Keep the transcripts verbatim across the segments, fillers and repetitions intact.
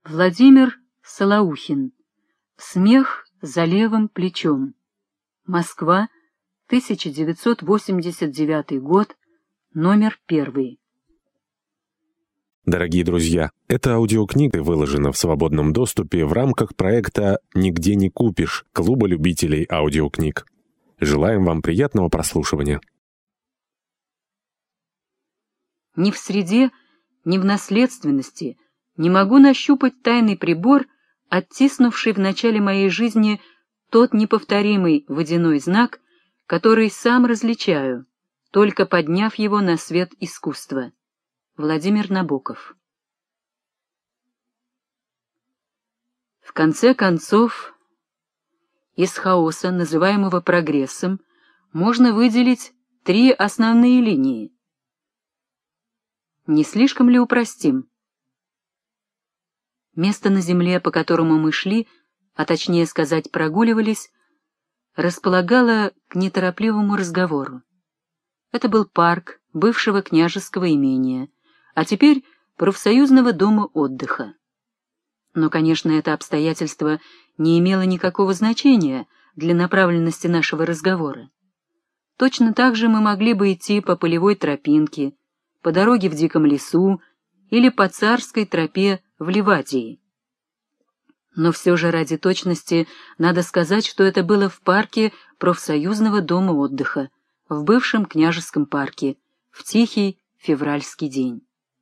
Владимир Солоухин. Смех за левым плечом. Москва, тысяча девятьсот восемьдесят девятый год, номер первый. Дорогие друзья, эта аудиокнига выложена в свободном доступе в рамках проекта «Нигде не купишь» Клуба любителей аудиокниг. Желаем вам приятного прослушивания. Ни в среде, ни в наследственности не могу нащупать тайный прибор, оттиснувший в начале моей жизни тот неповторимый водяной знак, который сам различаю, только подняв его на свет искусства. Владимир Набоков. В конце концов, из хаоса, называемого прогрессом, можно выделить три основные линии. Не слишком ли упростим? Место на земле, по которому мы шли, а точнее сказать прогуливались, располагало к неторопливому разговору. Это был парк бывшего княжеского имения, а теперь профсоюзного дома отдыха. Но, конечно, это обстоятельство не имело никакого значения для направленности нашего разговора. Точно так же мы могли бы идти по полевой тропинке, по дороге в диком лесу или по царской тропе в Ливадии. Но все же ради точности надо сказать, что это было в парке профсоюзного дома отдыха, в бывшем княжеском парке, в тихий февральский день.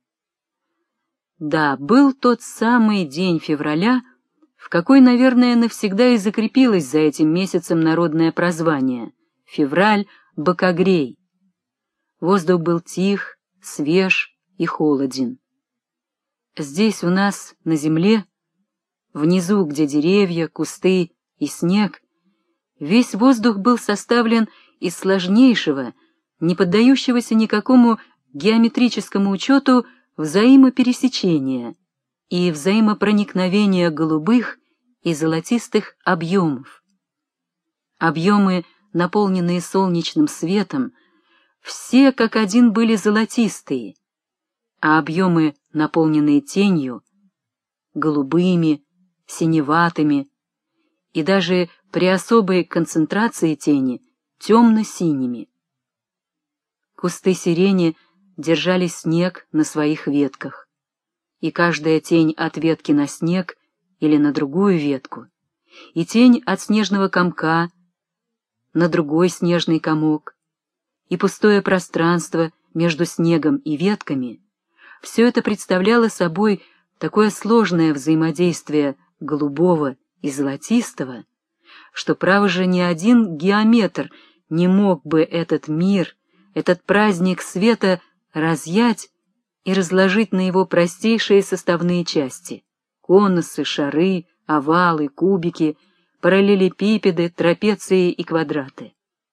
Да, был тот самый день февраля, в какой, наверное, навсегда и закрепилось за этим месяцем народное прозвание — февраль-бокогрей. Воздух был тих, свеж и холоден. Здесь у нас, на земле, внизу, где деревья, кусты и снег, весь воздух был составлен из сложнейшего, не поддающегося никакому геометрическому учету взаимопересечения и взаимопроникновения голубых и золотистых объемов. Объемы, наполненные солнечным светом, все как один были золотистые, а объемы, наполненные тенью, голубыми, синеватыми и даже при особой концентрации тени темно-синими. Кусты сирени держали снег на своих ветках, и каждая тень от ветки на снег или на другую ветку, и тень от снежного комка на другой снежный комок, и пустое пространство между снегом и ветками — все это представляло собой такое сложное взаимодействие голубого и золотистого, что, право же, ни один геометр не мог бы этот мир, этот праздник света разъять и разложить на его простейшие составные части — конусы, шары, овалы, кубики, параллелепипеды, трапеции и квадраты.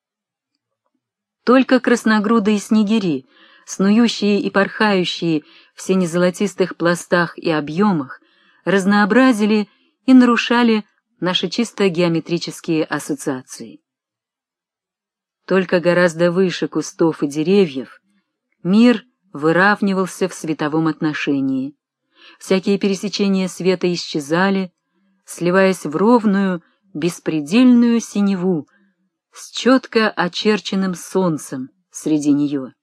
Только красногрудые снегири, снующие и порхающие в сине-золотистых пластах и объемах, разнообразили и нарушали наши чисто геометрические ассоциации. Только гораздо выше кустов и деревьев мир выравнивался в световом отношении. Всякие пересечения света исчезали, сливаясь в ровную, беспредельную синеву с четко очерченным солнцем среди нее.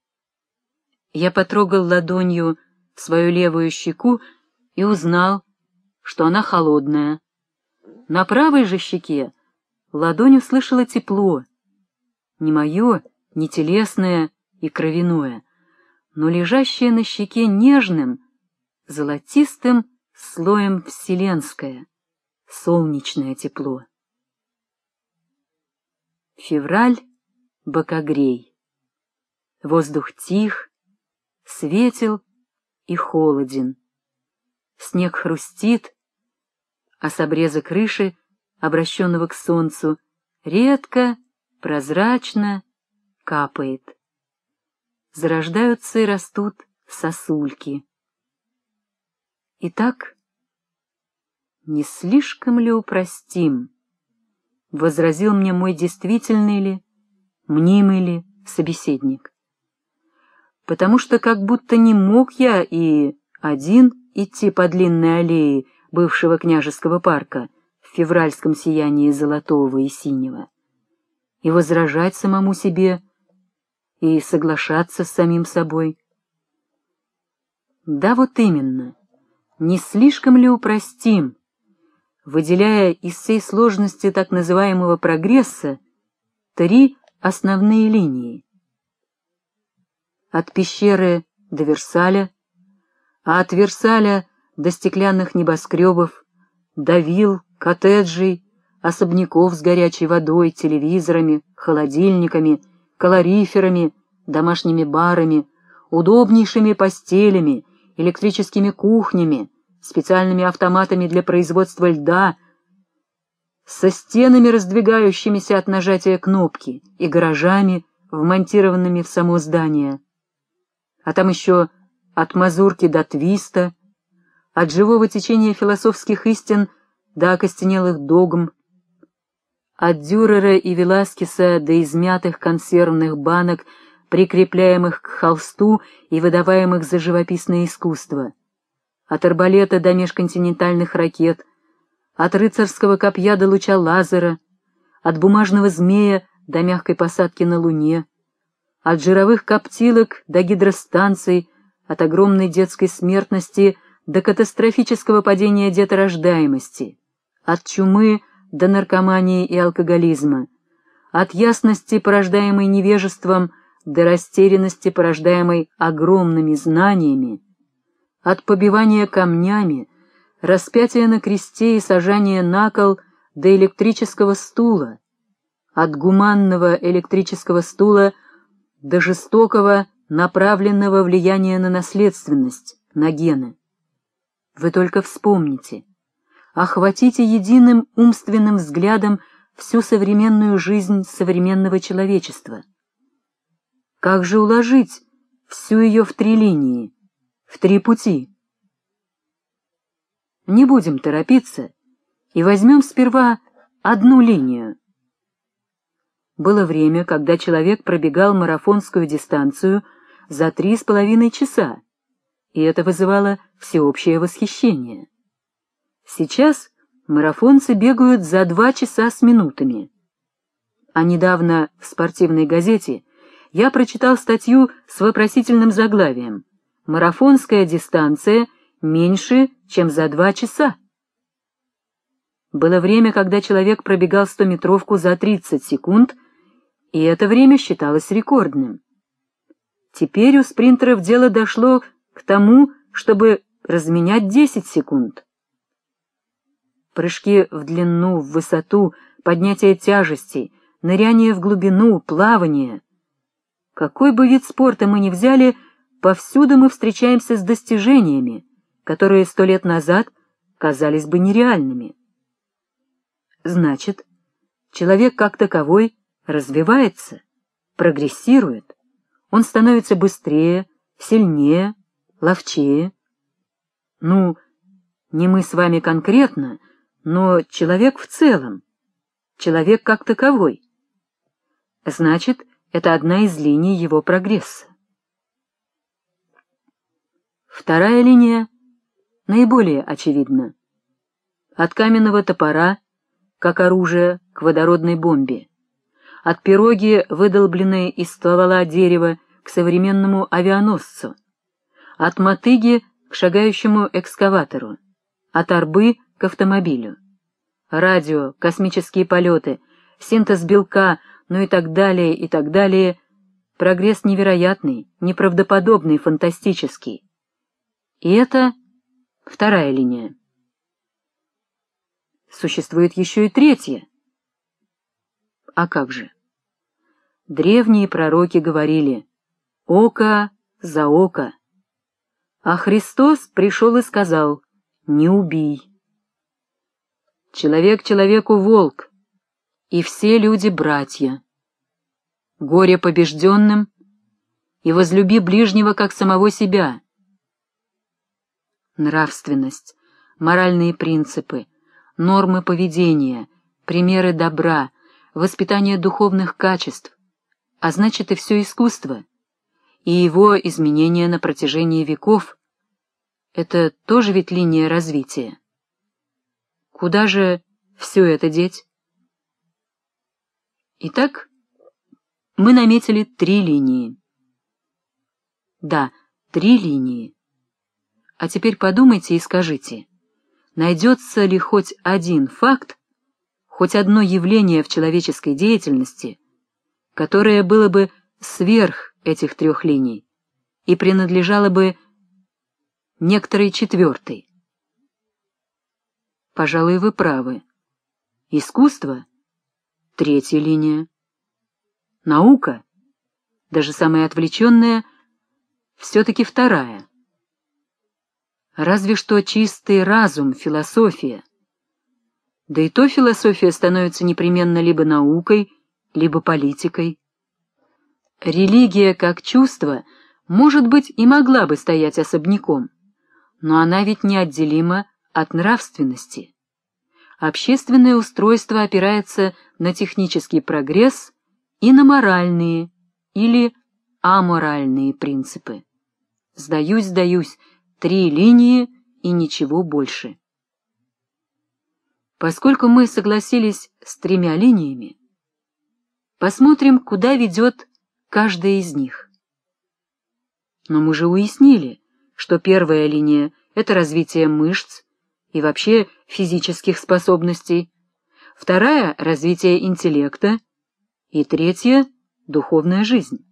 Я потрогал ладонью свою левую щеку и узнал, что она холодная. На правой же щеке ладонь услышала тепло, не мое, не телесное и кровяное, но лежащее на щеке нежным, золотистым слоем вселенское, солнечное тепло. Февраль-бокогрей. Воздух тих, светел и холоден. Снег хрустит, а с обреза крыши, обращенного к солнцу, редко, прозрачно капает. Зарождаются и растут сосульки. Итак, не слишком ли упростим? Возразил мне мой действительный ли, мнимый ли собеседник. Потому что как будто не мог я и один идти по длинной аллее бывшего княжеского парка в февральском сиянии золотого и синего, и возражать самому себе, и соглашаться с самим собой. Да вот именно, не слишком ли упростим, выделяя из всей сложности так называемого прогресса три основные линии? От пещеры до Версаля, а от Версаля до стеклянных небоскребов, до вилл, коттеджей, особняков с горячей водой, телевизорами, холодильниками, калориферами, домашними барами, удобнейшими постелями, электрическими кухнями, специальными автоматами для производства льда, со стенами, раздвигающимися от нажатия кнопки, и гаражами, вмонтированными в само здание. А там еще от мазурки до твиста, от живого течения философских истин до окостенелых догм, от Дюрера и Веласкеса до измятых консервных банок, прикрепляемых к холсту и выдаваемых за живописное искусство, от арбалета до межконтинентальных ракет, от рыцарского копья до луча лазера, от бумажного змея до мягкой посадки на Луне, от жировых коптилок до гидростанций, от огромной детской смертности до катастрофического падения деторождаемости, от чумы до наркомании и алкоголизма, от ясности, порождаемой невежеством, до растерянности, порождаемой огромными знаниями, от побивания камнями, распятия на кресте и сажания на кол до электрического стула, от гуманного электрического стула до жестокого направленного влияния на наследственность, на гены. Вы только вспомните, охватите единым умственным взглядом всю современную жизнь современного человечества. Как же уложить всю ее в три линии, в три пути? Не будем торопиться и возьмем сперва одну линию. Было время, когда человек пробегал марафонскую дистанцию за три с половиной часа, и это вызывало всеобщее восхищение. Сейчас марафонцы бегают за два часа с минутами. А недавно в спортивной газете я прочитал статью с вопросительным заглавием «Марафонская дистанция меньше, чем за два часа». Было время, когда человек пробегал стометровку за тридцать секунд, и это время считалось рекордным. Теперь у спринтеров дело дошло к тому, чтобы разменять десять секунд. Прыжки в длину, в высоту, поднятие тяжестей, ныряние в глубину, плавание. Какой бы вид спорта мы ни взяли, повсюду мы встречаемся с достижениями, которые сто лет назад казались бы нереальными. Значит, человек как таковой развивается, прогрессирует. Он становится быстрее, сильнее, ловчее. Ну, не мы с вами конкретно, но человек в целом, человек как таковой. Значит, это одна из линий его прогресса. Вторая линия наиболее очевидна. От каменного топора, как оружие, к водородной бомбе. От пироги, выдолбленной из ствола дерева, к современному авианосцу. От мотыги к шагающему экскаватору. От арбы к автомобилю. Радио, космические полеты, синтез белка, ну и так далее, и так далее. Прогресс невероятный, неправдоподобный, фантастический. И это вторая линия. Существует еще и третья. А как же? Древние пророки говорили «око за око», а Христос пришел и сказал «не убий». Человек человеку волк, и все люди братья. Горе побежденным, и возлюби ближнего как самого себя. Нравственность, моральные принципы, нормы поведения, примеры добра, воспитание духовных качеств, а значит и все искусство, и его изменения на протяжении веков. Это тоже ведь линия развития. Куда же все это деть? Итак, мы наметили три линии. Да, три линии. А теперь подумайте и скажите, найдется ли хоть один факт, хоть одно явление в человеческой деятельности, которое было бы сверх этих трех линий и принадлежало бы некоторой четвертой? Пожалуй, вы правы. Искусство — третья линия. Наука, даже самая отвлеченная, все-таки вторая. Разве что чистый разум, философия. Да и то философия становится непременно либо наукой, либо политикой. Религия как чувство, может быть, и могла бы стоять особняком, но она ведь неотделима от нравственности. Общественное устройство опирается на технический прогресс и на моральные или аморальные принципы. Сдаюсь, сдаюсь, три линии и ничего больше. Поскольку мы согласились с тремя линиями, посмотрим, куда ведет каждая из них. Но мы же уяснили, что первая линия — это развитие мышц и вообще физических способностей, вторая — развитие интеллекта, и третья — духовная жизнь.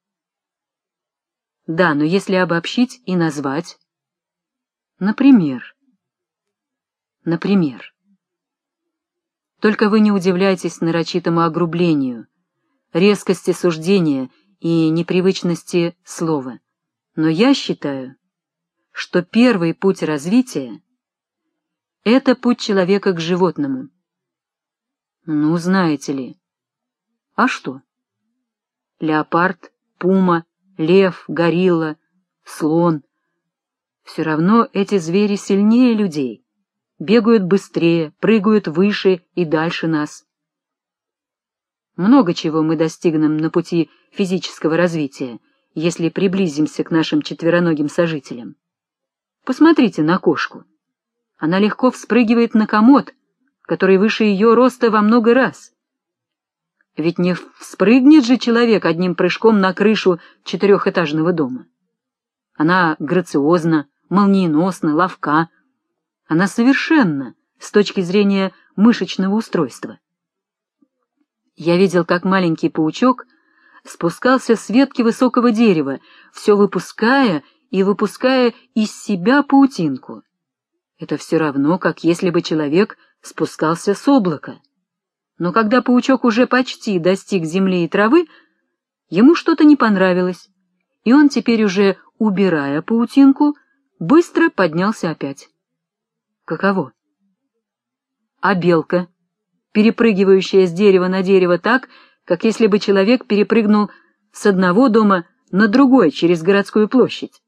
Да, но если обобщить и назвать, например, например, только вы не удивляйтесь нарочитому огрублению, резкости суждения и непривычности слова, но я считаю, что первый путь развития — это путь человека к животному. Ну, знаете ли. А что? Леопард, пума, лев, горилла, слон. Все равно эти звери сильнее людей, бегают быстрее, прыгают выше и дальше нас. Много чего мы достигнем на пути физического развития, если приблизимся к нашим четвероногим сожителям. Посмотрите на кошку. Она легко вспрыгивает на комод, который выше ее роста во много раз. Ведь не вспрыгнет же человек одним прыжком на крышу четырехэтажного дома. Она грациозна, молниеносна, ловка. Она совершенна с точки зрения мышечного устройства. Я видел, как маленький паучок спускался с ветки высокого дерева, все выпуская и выпуская из себя паутинку. Это все равно, как если бы человек спускался с облака. Но когда паучок уже почти достиг земли и травы, ему что-то не понравилось, и он теперь уже, убирая паутинку, быстро поднялся опять. Каково? А белка, перепрыгивающая с дерева на дерево так, как если бы человек перепрыгнул с одного дома на другой через городскую площадь?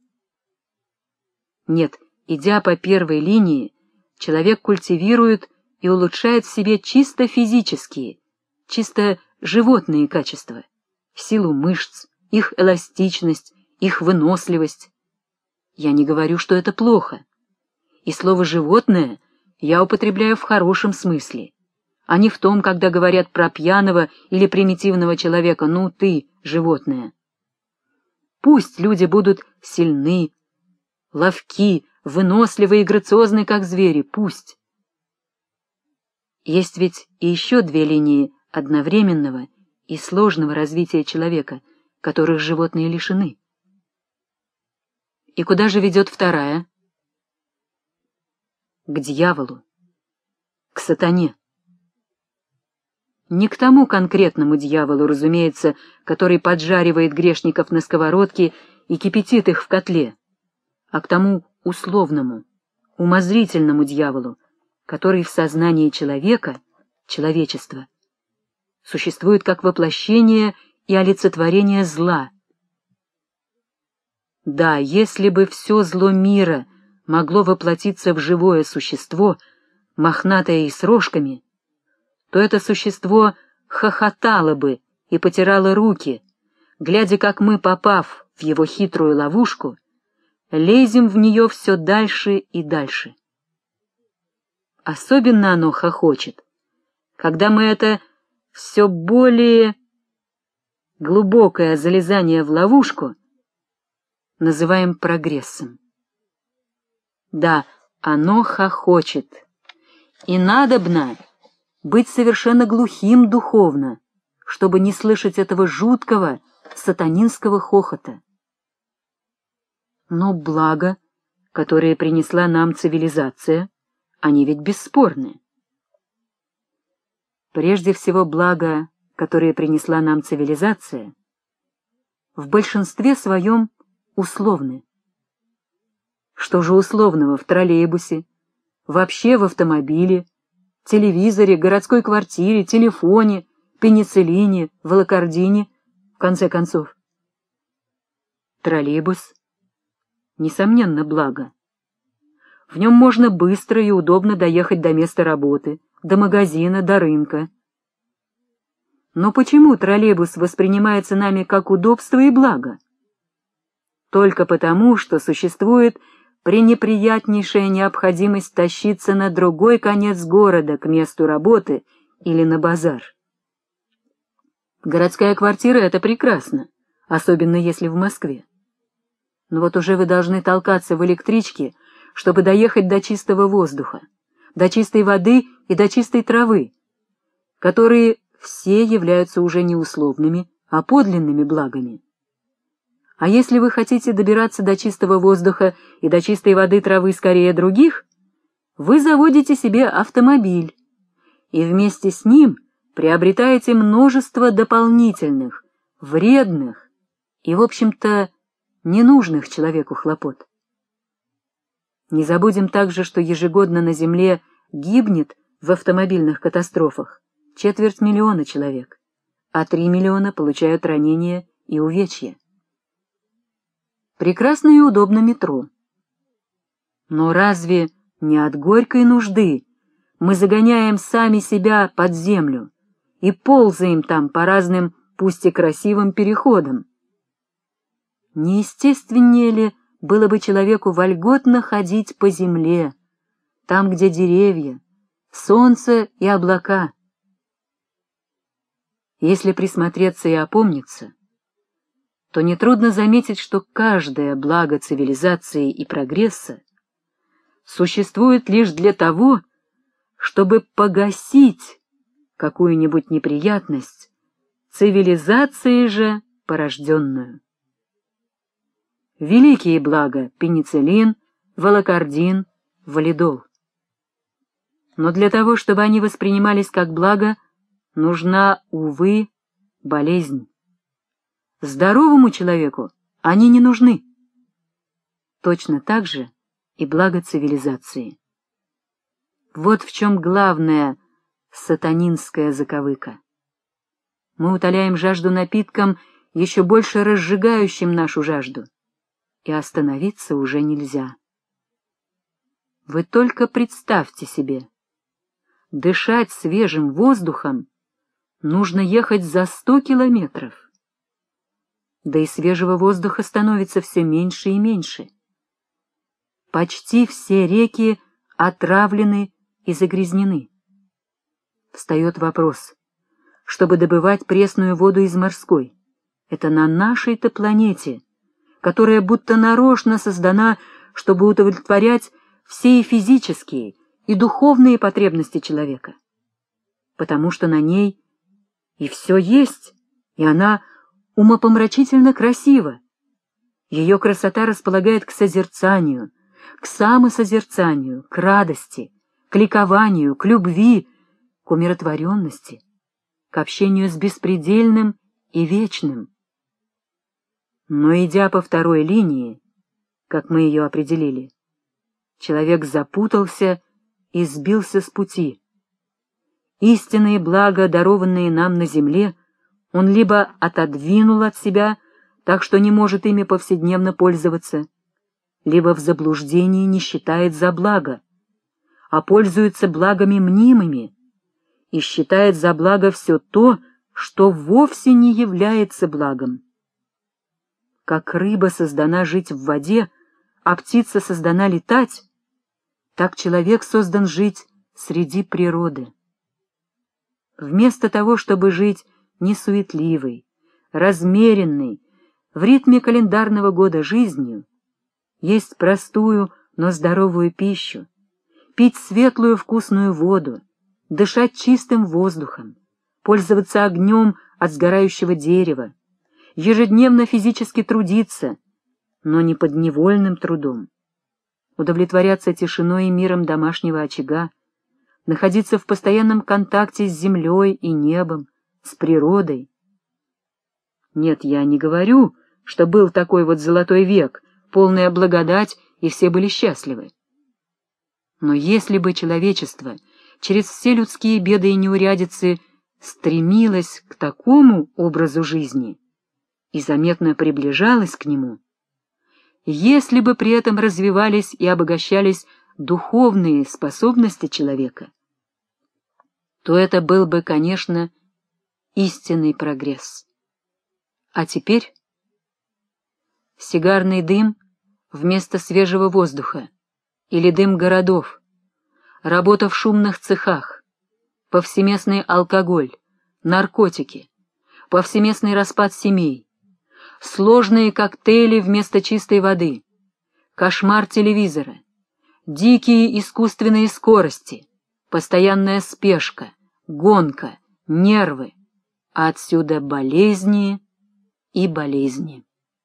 Нет, идя по первой линии, человек культивирует и улучшает в себе чисто физические, чисто животные качества, силу мышц, их эластичность, их выносливость. Я не говорю, что это плохо. И слово «животное» я употребляю в хорошем смысле, а не в том, когда говорят про пьяного или примитивного человека: «Ну ты, животное». Пусть люди будут сильны, ловки, выносливы и грациозны, как звери, пусть. Есть ведь и еще две линии одновременного и сложного развития человека, которых животные лишены. И куда же ведет вторая? К дьяволу, к сатане. Не к тому конкретному дьяволу, разумеется, который поджаривает грешников на сковородке и кипятит их в котле, а к тому условному, умозрительному дьяволу, который в сознании человека, человечества, существует как воплощение и олицетворение зла. Да, если бы все зло мира могло воплотиться в живое существо, мохнатое и с рожками, то это существо хохотало бы и потирало руки, глядя, как мы, попав в его хитрую ловушку, лезем в нее все дальше и дальше. Особенно оно хохочет, когда мы это все более глубокое залезание в ловушку называем прогрессом. Да, оно хохочет, и надобно быть совершенно глухим духовно, чтобы не слышать этого жуткого сатанинского хохота. Но благо, которое принесла нам цивилизация, они ведь бесспорны. Прежде всего, благо, которое принесла нам цивилизация, в большинстве своем условны. Что же условного в троллейбусе, вообще в автомобиле, телевизоре, городской квартире, телефоне, пенициллине, волокордине, в конце концов? Троллейбус — несомненно, благо. В нем можно быстро и удобно доехать до места работы, до магазина, до рынка. Но почему троллейбус воспринимается нами как удобство и благо? Только потому, что существует пренеприятнейшая необходимость тащиться на другой конец города к месту работы или на базар. Городская квартира — это прекрасно, особенно если в Москве. Но вот уже вы должны толкаться в электричке, чтобы доехать до чистого воздуха, до чистой воды и до чистой травы, которые все являются уже не условными, а подлинными благами. А если вы хотите добираться до чистого воздуха и до чистой воды травы скорее других, вы заводите себе автомобиль, и вместе с ним приобретаете множество дополнительных, вредных и, в общем-то, ненужных человеку хлопот. Не забудем также, что ежегодно на Земле гибнет в автомобильных катастрофах четверть миллиона человек, а три миллиона получают ранения и увечья. Прекрасно и удобно метро. Но разве не от горькой нужды мы загоняем сами себя под землю и ползаем там по разным, пусть и красивым, переходам? Неестественнее ли было бы человеку вольготно ходить по земле, там, где деревья, солнце и облака? Если присмотреться и опомниться, то нетрудно заметить, что каждое благо цивилизации и прогресса существует лишь для того, чтобы погасить какую-нибудь неприятность, цивилизацией же порожденную. Великие блага — пенициллин, волокордин, валидол. Но для того, чтобы они воспринимались как благо, нужна, увы, болезнь. Здоровому человеку они не нужны. Точно так же и благо цивилизации. Вот в чем главная сатанинская заковыка. Мы утоляем жажду напитком, еще больше разжигающим нашу жажду, и остановиться уже нельзя. Вы только представьте себе, дышать свежим воздухом нужно ехать за сто километров. Да и свежего воздуха становится все меньше и меньше. Почти все реки отравлены и загрязнены. Встает вопрос, чтобы добывать пресную воду из морской. Это на нашей-то планете, которая будто нарочно создана, чтобы удовлетворять все и физические, и духовные потребности человека. Потому что на ней и все есть, и она умопомрачительно красива. Ее красота располагает к созерцанию, к самосозерцанию, к радости, к ликованию, к любви, к умиротворенности, к общению с беспредельным и вечным. Но, идя по второй линии, как мы ее определили, человек запутался и сбился с пути. Истинные блага, дарованные нам на земле, он либо отодвинул от себя, так что не может ими повседневно пользоваться, либо в заблуждении не считает за благо, а пользуется благами мнимыми и считает за благо все то, что вовсе не является благом. Как рыба создана жить в воде, а птица создана летать, так человек создан жить среди природы. Вместо того, чтобы жить несуетливой, размеренной, в ритме календарного года жизнью, есть простую, но здоровую пищу, пить светлую вкусную воду, дышать чистым воздухом, пользоваться огнем от сгорающего дерева, ежедневно физически трудиться, но не подневольным трудом, удовлетворяться тишиной и миром домашнего очага, находиться в постоянном контакте с землей и небом, с природой. Нет, я не говорю, что был такой вот золотой век, полная благодать, и все были счастливы. Но если бы человечество через все людские беды и неурядицы стремилось к такому образу жизни и заметно приближалось к нему, если бы при этом развивались и обогащались духовные способности человека, то это был бы, конечно, истинный прогресс. А теперь сигарный дым вместо свежего воздуха или дым городов, работа в шумных цехах, повсеместный алкоголь, наркотики, повсеместный распад семей, сложные коктейли вместо чистой воды, кошмар телевизора, дикие искусственные скорости, постоянная спешка, гонка, нервы, а отсюда болезни и болезни.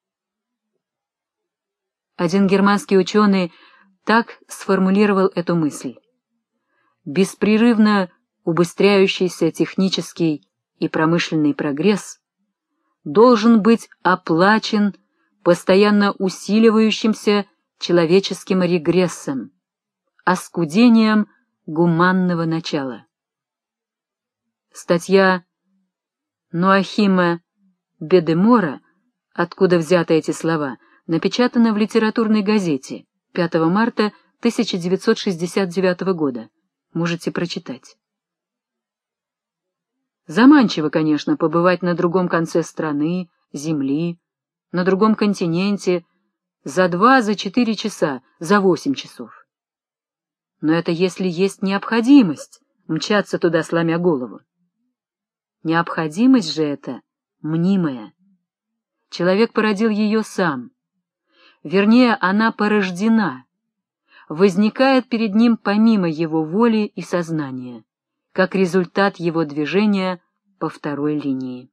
Один германский ученый так сформулировал эту мысль: беспрерывно убыстряющийся технический и промышленный прогресс должен быть оплачен постоянно усиливающимся человеческим регрессом, оскудением гуманного начала. Статья Ноахима Бедемора «Откуда взяты эти слова?» напечатана в литературной газете пятого марта тысяча девятьсот шестьдесят девятого года. Можете прочитать. Заманчиво, конечно, побывать на другом конце страны, земли, на другом континенте за два, за четыре часа, за восемь часов. Но это если есть необходимость мчаться туда, сломя голову. Необходимость же это мнимая. Человек породил ее сам. Вернее, она порождена, возникает перед ним помимо его воли и сознания, как результат его движения по второй линии.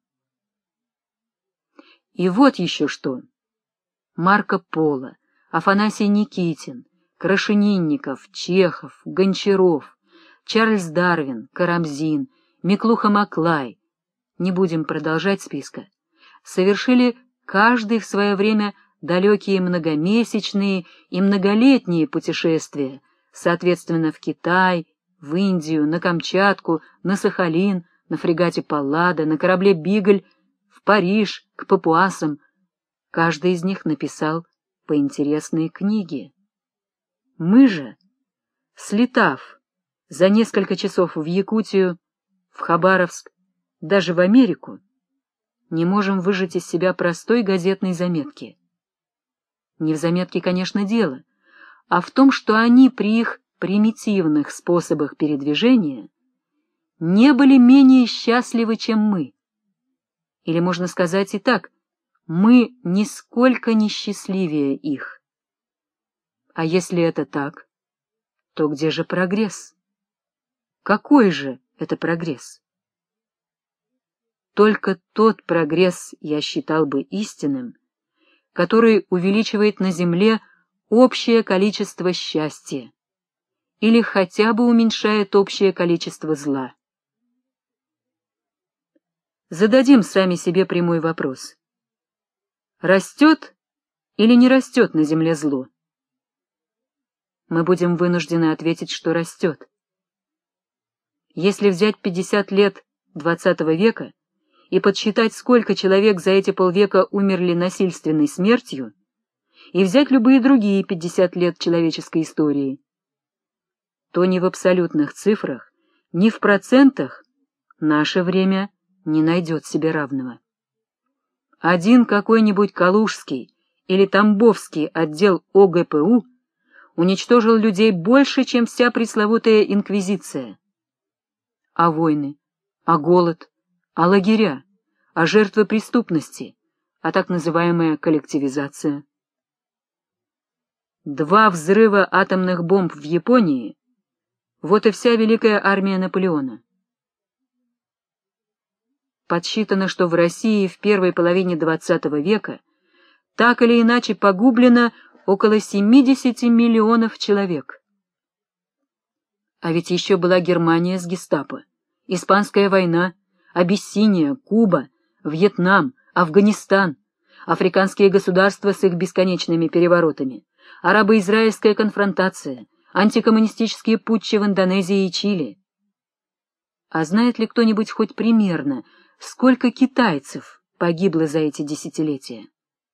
И вот еще что. Марко Поло, Афанасий Никитин, Крашенинников, Чехов, Гончаров, Чарльз Дарвин, Карамзин, Миклуха Маклай, не будем продолжать списка, совершили каждый в свое время далекие многомесячные и многолетние путешествия, соответственно, в Китай, в Индию, на Камчатку, на Сахалин, на фрегате Паллада, на корабле Бигль, в Париж, к папуасам. Каждый из них написал по интересной книге. Мы же, слетав за несколько часов в Якутию, в Хабаровск, даже в Америку, не можем выжать из себя простой газетной заметки. Не в заметке, конечно, дело, а в том, что они при их примитивных способах передвижения не были менее счастливы, чем мы. Или можно сказать и так, мы нисколько не счастливее их. А если это так, то где же прогресс? Какой же это прогресс? Только тот прогресс я считал бы истинным, который увеличивает на земле общее количество счастья или хотя бы уменьшает общее количество зла. Зададим сами себе прямой вопрос. Растет или не растет на земле зло? Мы будем вынуждены ответить, что растет. Если взять пятьдесят лет двадцатого века и подсчитать, сколько человек за эти полвека умерли насильственной смертью, и взять любые другие пятьдесят лет человеческой истории, то ни в абсолютных цифрах, ни в процентах наше время не найдет себе равного. Один какой-нибудь Калужский или Тамбовский отдел О Г П У уничтожил людей больше, чем вся пресловутая инквизиция. А войны, а голод, а лагеря, а жертвы преступности, а так называемая коллективизация. Два взрыва атомных бомб в Японии — вот и вся великая армия Наполеона. Подсчитано, что в России в первой половине двадцатого века так или иначе погублено около семидесяти миллионов человек. А ведь еще была Германия с гестапо, Испанская война, Абиссиния, Куба, Вьетнам, Афганистан, африканские государства с их бесконечными переворотами, арабо-израильская конфронтация, антикоммунистические путчи в Индонезии и Чили. А знает ли кто-нибудь хоть примерно, сколько китайцев погибло за эти десятилетия?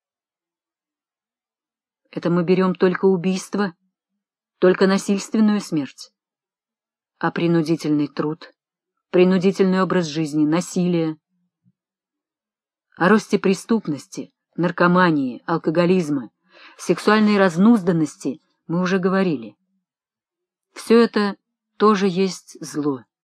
Это мы берем только убийство, только насильственную смерть. А принудительный труд, принудительный образ жизни, насилие. О росте преступности, наркомании, алкоголизма, сексуальной разнузданности мы уже говорили. Все это тоже есть зло.